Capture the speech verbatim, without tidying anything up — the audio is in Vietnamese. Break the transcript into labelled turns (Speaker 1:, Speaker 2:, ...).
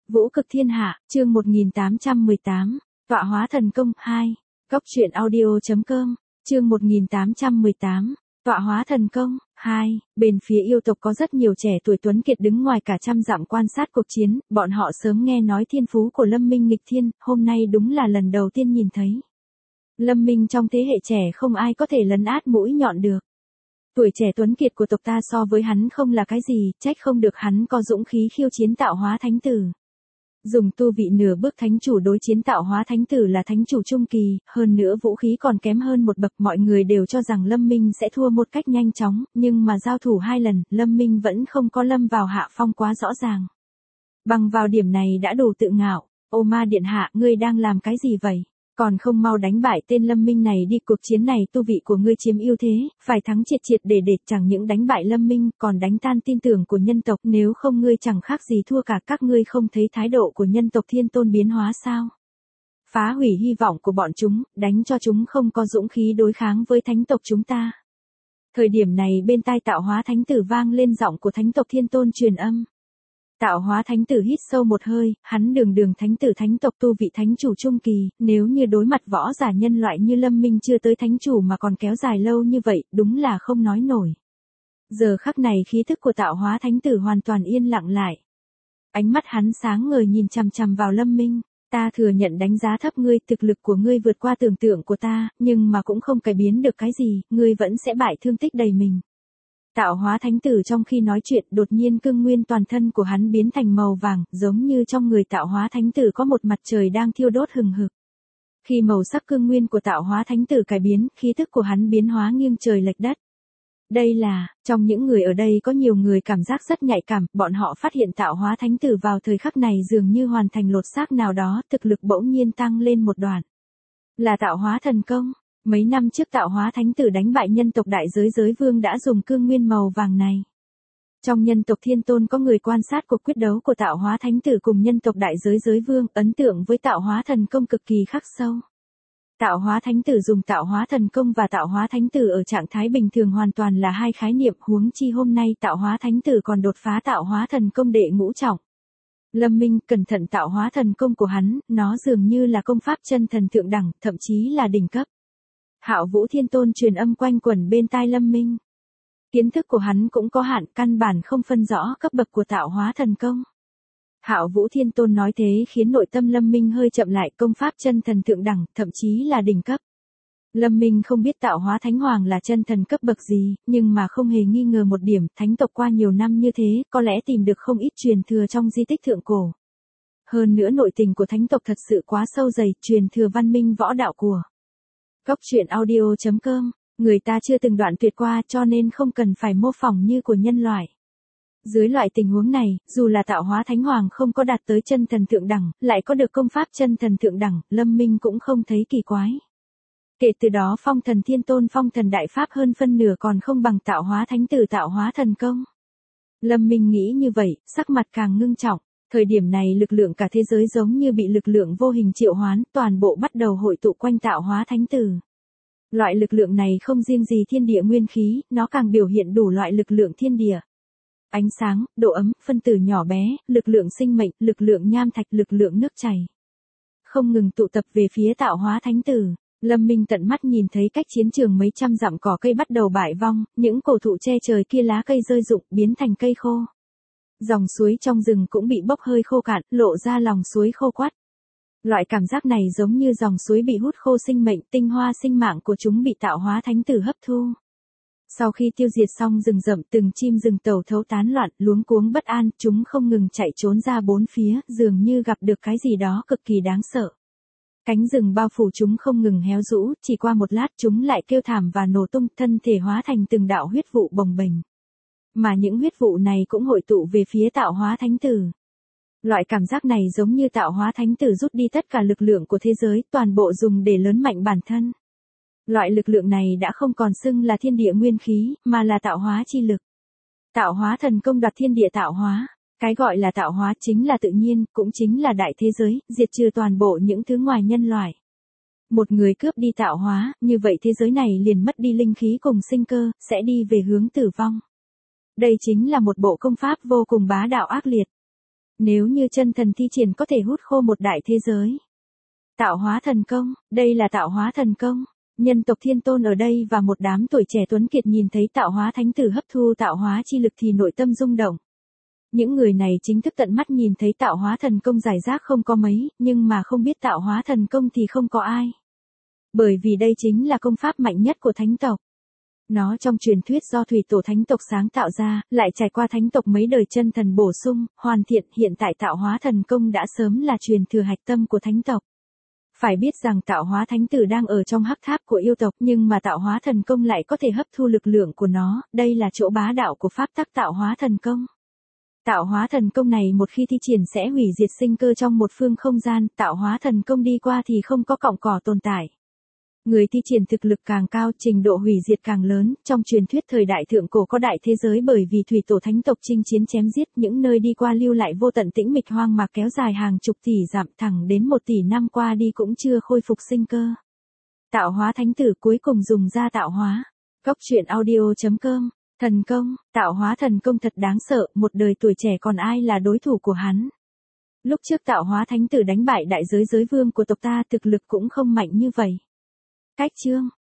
Speaker 1: Vũ cực thiên hạ, chương một nghìn tám trăm mười tám, tọa hóa thần công, hai, Góc truyện audio chấm com, chương một nghìn tám trăm mười tám, tọa hóa thần công, hai, bên phía yêu tộc có rất nhiều trẻ tuổi tuấn kiệt đứng ngoài cả trăm dặm quan sát cuộc chiến, bọn họ sớm nghe nói thiên phú của Lâm Minh nghịch thiên, hôm nay đúng là lần đầu tiên nhìn thấy. Lâm Minh trong thế hệ trẻ không ai có thể lấn át mũi nhọn được. Tuổi trẻ tuấn kiệt của tộc ta so với hắn không là cái gì, trách không được hắn có dũng khí khiêu chiến tạo hóa thánh tử. Dùng tu vị nửa bước thánh chủ đối chiến tạo hóa thánh tử là thánh chủ trung kỳ, hơn nữa vũ khí còn kém hơn một bậc, mọi người đều cho rằng Lâm Minh sẽ thua một cách nhanh chóng, nhưng mà giao thủ hai lần, Lâm Minh vẫn không có lâm vào hạ phong quá rõ ràng. Bằng vào điểm này đã đủ tự ngạo, ô ma điện hạ, ngươi đang làm cái gì vậy? Còn không mau đánh bại tên Lâm Minh này đi, cuộc chiến này tu vị của ngươi chiếm ưu thế, phải thắng triệt triệt để để, chẳng những đánh bại Lâm Minh, còn đánh tan tin tưởng của nhân tộc, nếu không ngươi chẳng khác gì thua cả. Các ngươi không thấy thái độ của nhân tộc thiên tôn biến hóa sao? Phá hủy hy vọng của bọn chúng, đánh cho chúng không có dũng khí đối kháng với thánh tộc chúng ta. Thời điểm này bên tai tạo hóa thánh tử vang lên giọng của thánh tộc thiên tôn truyền âm. Tạo hóa thánh tử hít sâu một hơi, hắn đường đường thánh tử thánh tộc tu vị thánh chủ trung kỳ, nếu như đối mặt võ giả nhân loại như Lâm Minh chưa tới thánh chủ mà còn kéo dài lâu như vậy, đúng là không nói nổi. Giờ khắc này khí thức của tạo hóa thánh tử hoàn toàn yên lặng lại. Ánh mắt hắn sáng ngời nhìn chằm chằm vào Lâm Minh, ta thừa nhận đánh giá thấp ngươi, thực lực của ngươi vượt qua tưởng tượng của ta, nhưng mà cũng không cải biến được cái gì, ngươi vẫn sẽ bại thương tích đầy mình. Tạo hóa thánh tử trong khi nói chuyện đột nhiên cương nguyên toàn thân của hắn biến thành màu vàng, giống như trong người tạo hóa thánh tử có một mặt trời đang thiêu đốt hừng hực. Khi màu sắc cương nguyên của tạo hóa thánh tử cải biến, khí thức của hắn biến hóa nghiêng trời lệch đất. Đây là, trong những người ở đây có nhiều người cảm giác rất nhạy cảm, bọn họ phát hiện tạo hóa thánh tử vào thời khắc này dường như hoàn thành lột xác nào đó, thực lực bỗng nhiên tăng lên một đoạn. Là tạo hóa thần công. Mấy năm trước tạo hóa thánh tử đánh bại nhân tộc đại giới giới vương đã dùng cương nguyên màu vàng này. Trong nhân tộc thiên tôn có người quan sát cuộc quyết đấu của tạo hóa thánh tử cùng nhân tộc đại giới giới vương, ấn tượng với tạo hóa thần công cực kỳ khắc sâu. Tạo hóa thánh tử dùng tạo hóa thần công và tạo hóa thánh tử ở trạng thái bình thường hoàn toàn là hai khái niệm, huống chi hôm nay tạo hóa thánh tử còn đột phá tạo hóa thần công đệ ngũ trọng. Lâm Minh cẩn thận tạo hóa thần công của hắn, nó dường như là công pháp chân thần thượng đẳng, thậm chí là đỉnh cấp. Hạo Vũ Thiên Tôn truyền âm quanh quẩn bên tai Lâm Minh. Kiến thức của hắn cũng có hạn, căn bản không phân rõ cấp bậc của tạo hóa thần công. Hạo Vũ Thiên Tôn nói thế khiến nội tâm Lâm Minh hơi chậm lại, công pháp chân thần thượng đẳng, thậm chí là đỉnh cấp. Lâm Minh không biết tạo hóa thánh hoàng là chân thần cấp bậc gì, nhưng mà không hề nghi ngờ một điểm, thánh tộc qua nhiều năm như thế, có lẽ tìm được không ít truyền thừa trong di tích thượng cổ. Hơn nữa nội tình của thánh tộc thật sự quá sâu dày, truyền thừa văn minh võ đạo của Góc truyện audio chấm com, người ta chưa từng đoạn tuyệt qua cho nên không cần phải mô phỏng như của nhân loại. Dưới loại tình huống này, dù là tạo hóa thánh hoàng không có đạt tới chân thần thượng đẳng, lại có được công pháp chân thần thượng đẳng, Lâm Minh cũng không thấy kỳ quái. Kể từ đó phong thần thiên tôn phong thần đại pháp hơn phân nửa còn không bằng tạo hóa thánh tử tạo hóa thần công. Lâm Minh nghĩ như vậy, sắc mặt càng ngưng trọng. Thời điểm này lực lượng cả thế giới giống như bị lực lượng vô hình triệu hoán, toàn bộ bắt đầu hội tụ quanh tạo hóa thánh tử. Loại lực lượng này không riêng gì thiên địa nguyên khí, nó càng biểu hiện đủ loại lực lượng thiên địa. Ánh sáng, độ ấm, phân tử nhỏ bé, lực lượng sinh mệnh, lực lượng nham thạch, lực lượng nước chảy. Không ngừng tụ tập về phía tạo hóa thánh tử. Lâm Minh tận mắt nhìn thấy cách chiến trường mấy trăm dặm cỏ cây bắt đầu bại vong, những cổ thụ che trời kia lá cây rơi rụng biến thành cây khô. Dòng suối trong rừng cũng bị bốc hơi khô cạn, lộ ra lòng suối khô quắt. Loại cảm giác này giống như dòng suối bị hút khô sinh mệnh, tinh hoa sinh mạng của chúng bị tạo hóa thánh tử hấp thu. Sau khi tiêu diệt xong rừng rậm, từng chim rừng tàu thấu tán loạn, luống cuống bất an, chúng không ngừng chạy trốn ra bốn phía, dường như gặp được cái gì đó cực kỳ đáng sợ. Cánh rừng bao phủ chúng không ngừng héo rũ, chỉ qua một lát chúng lại kêu thảm và nổ tung, thân thể hóa thành từng đạo huyết vụ bồng bềnh. Mà những huyết vụ này cũng hội tụ về phía tạo hóa thánh tử. Loại cảm giác này giống như tạo hóa thánh tử rút đi tất cả lực lượng của thế giới, toàn bộ dùng để lớn mạnh bản thân. Loại lực lượng này đã không còn xưng là thiên địa nguyên khí, mà là tạo hóa chi lực. Tạo hóa thần công đoạt thiên địa tạo hóa. Cái gọi là tạo hóa chính là tự nhiên, cũng chính là đại thế giới, diệt trừ toàn bộ những thứ ngoài nhân loại. Một người cướp đi tạo hóa, như vậy thế giới này liền mất đi linh khí cùng sinh cơ, sẽ đi về hướng tử vong. Đây chính là một bộ công pháp vô cùng bá đạo ác liệt. Nếu như chân thần thi triển có thể hút khô một đại thế giới. Tạo hóa thần công, đây là tạo hóa thần công. Nhân tộc Thiên Tôn ở đây và một đám tuổi trẻ tuấn kiệt nhìn thấy tạo hóa thánh tử hấp thu tạo hóa chi lực thì nội tâm rung động. Những người này chính thức tận mắt nhìn thấy tạo hóa thần công giải rác không có mấy, nhưng mà không biết tạo hóa thần công thì không có ai. Bởi vì đây chính là công pháp mạnh nhất của thánh tộc. Nó trong truyền thuyết do thủy tổ thánh tộc sáng tạo ra, lại trải qua thánh tộc mấy đời chân thần bổ sung, hoàn thiện, hiện tại tạo hóa thần công đã sớm là truyền thừa hạch tâm của thánh tộc. Phải biết rằng tạo hóa thánh tử đang ở trong hắc tháp của yêu tộc nhưng mà tạo hóa thần công lại có thể hấp thu lực lượng của nó, đây là chỗ bá đạo của pháp tắc tạo hóa thần công. Tạo hóa thần công này một khi thi triển sẽ hủy diệt sinh cơ trong một phương không gian, tạo hóa thần công đi qua thì không có cọng cỏ tồn tại. Người thi triển thực lực càng cao, trình độ hủy diệt càng lớn, trong truyền thuyết thời đại thượng cổ có đại thế giới bởi vì thủy tổ thánh tộc chinh chiến chém giết, những nơi đi qua lưu lại vô tận tĩnh mịch hoang mạc kéo dài hàng chục tỷ dặm thẳng đến một tỷ năm qua đi cũng chưa khôi phục sinh cơ. Tạo hóa thánh tử cuối cùng dùng ra tạo hóa. Góc truyện audio chấm com. Thần công, tạo hóa thần công thật đáng sợ, một đời tuổi trẻ còn ai là đối thủ của hắn. Lúc trước tạo hóa thánh tử đánh bại đại giới giới vương của tộc ta thực lực cũng không mạnh như vậy. Cách chương